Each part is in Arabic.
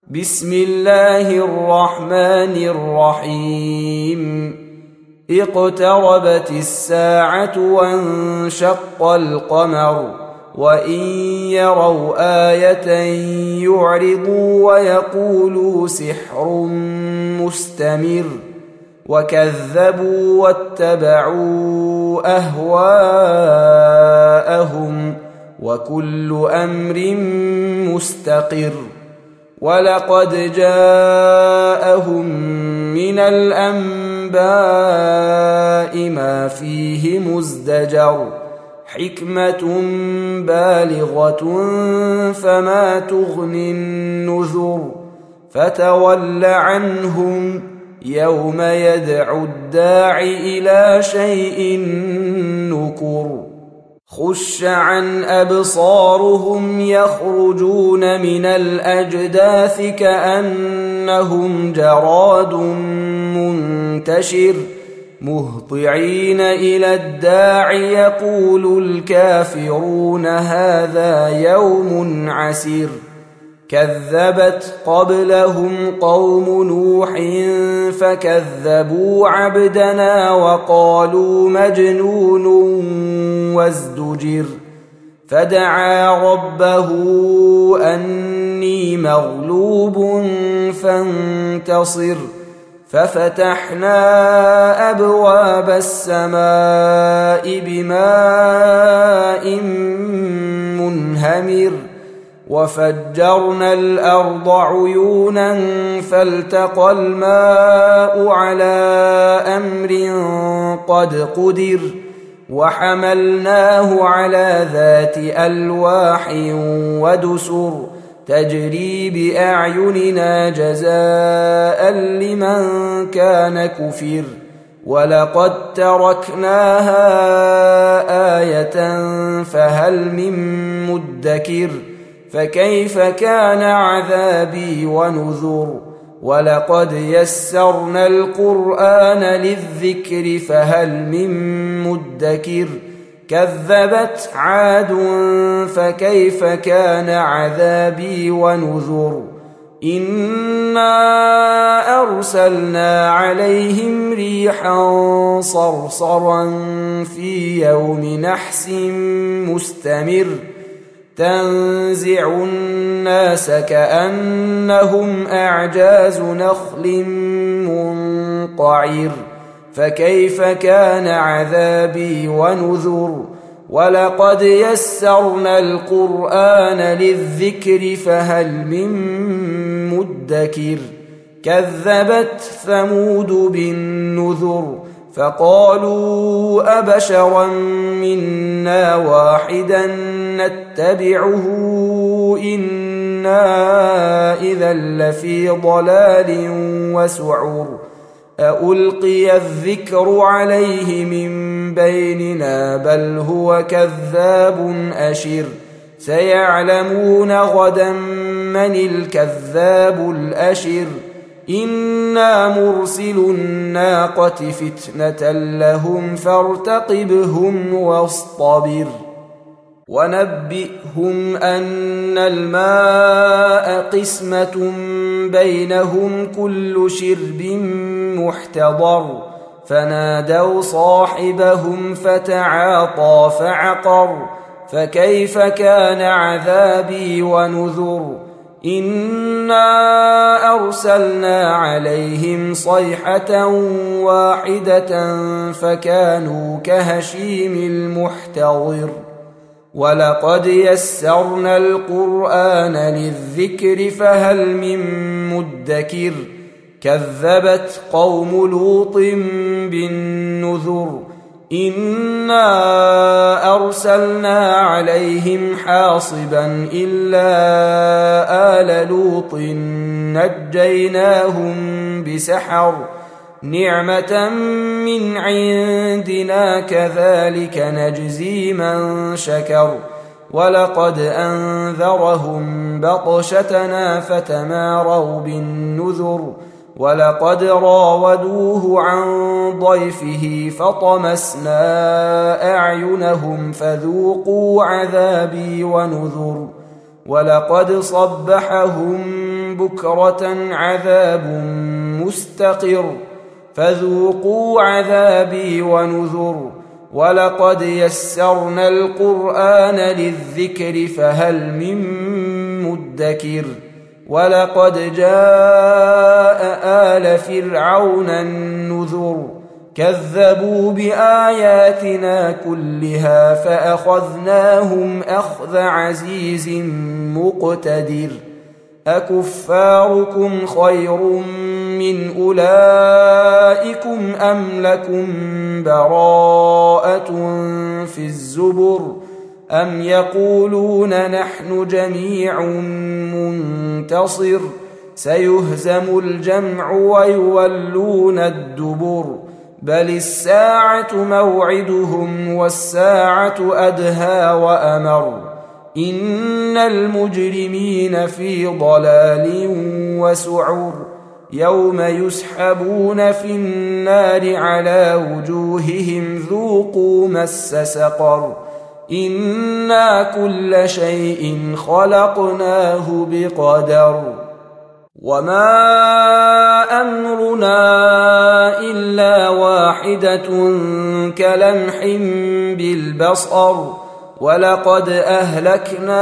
بسم الله الرحمن الرحيم اقتربت الساعة وانشق القمر وإن يروا آية يعرضوا ويقولوا سحر مستمر وكذبوا واتبعوا أهواءهم وكل أمر مستقر ولقد جاءهم من الأنباء ما فيه مزدجر حكمة بالغة فما تغني النذر فتول عنهم يوم يدعو الداع إلى شيء نكر خش عن أبصارهم يخرجون من الأجداث كأنهم جراد منتشر مهطعين إلى الداع يقول الكافرون هذا يوم عسير كذبت قبلهم قوم نوح فكذبوا عبدنا وقالوا مجنون وازدجر فدعا ربه أني مغلوب فانتصر ففتحنا أبواب السماء بماء منهمر وفجرنا الأرض عيونا فالتقى الماء على أمر قد قدر وحملناه على ذات ألواح ودسر تجري بأعيننا جزاء لمن كان كفر ولقد تركناها آية فهل من مدكر فكيف كان عذابي ونذر ولقد يسرنا القرآن للذكر فهل من مدكر كذبت عاد فكيف كان عذابي ونذر إنا أرسلنا عليهم ريحا صرصرا في يوم نحس مستمر تنزع الناس كأنهم أعجاز نخل منقعر فكيف كان عذابي ونذر ولقد يسرنا القرآن للذكر فهل من مدكر كذبت ثمود بالنذر فقالوا أبشرا منا واحدا نتبعه إنا إذا لفي ضلال وسعر ألقي الذكر عليه من بيننا بل هو كذاب أشر سيعلمون غدا من الكذاب الأشر إنا مرسل الناقة فتنة لهم فارتقبهم واصطبر ونبئهم أن الماء قسمة بينهم كل شرب محتضر فنادوا صاحبهم فتعاطى فعقر فكيف كان عذابي ونذر إنا أرسلنا عليهم صيحة واحدة فكانوا كهشيم المحتضر ولقد يسرنا القرآن للذكر فهل من مدكر كذبت قوم لوط بالنذر إنا أرسلنا عليهم حاصبا إلا آل لوط نجيناهم بسحر نعمة من عندنا كذلك نجزي من شكر ولقد أنذرهم بطشتنا فتماروا بالنذر ولقد راودوه عن ضيفه فطمسنا أعينهم فذوقوا عذابي ونذر ولقد صبحهم بكرة عذاب مستقر فذوقوا عذابي ونذر ولقد يسرنا القرآن للذكر فهل من مدكر ولقد جاء آل فرعون النذر كذبوا بآياتنا كلها فأخذناهم أخذ عزيز مقتدر أكفاركم خير من أولئكم أم لكم براءة في الزبر أم يقولون نحن جميع منتصر سيهزم الجمع ويولون الدبر بل الساعة موعدهم والساعة أدهى وأمر إن المجرمين في ضلال وسعر يوم يسحبون في النار على وجوههم ذوقوا مس سقر إنا كل شيء خلقناه بقدر وما أمرنا إلا واحدة كلمح بالبصر ولقد أهلكنا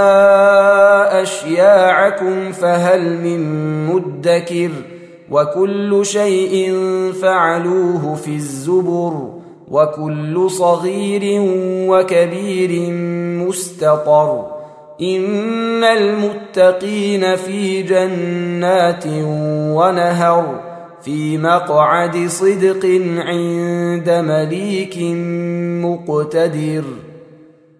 أشياعكم فهل من مدكر وكل شيء فعلوه في الزبر وكل صغير وكبير مستطر إن المتقين في جنات ونهر في مقعد صدق عند مليك مقتدر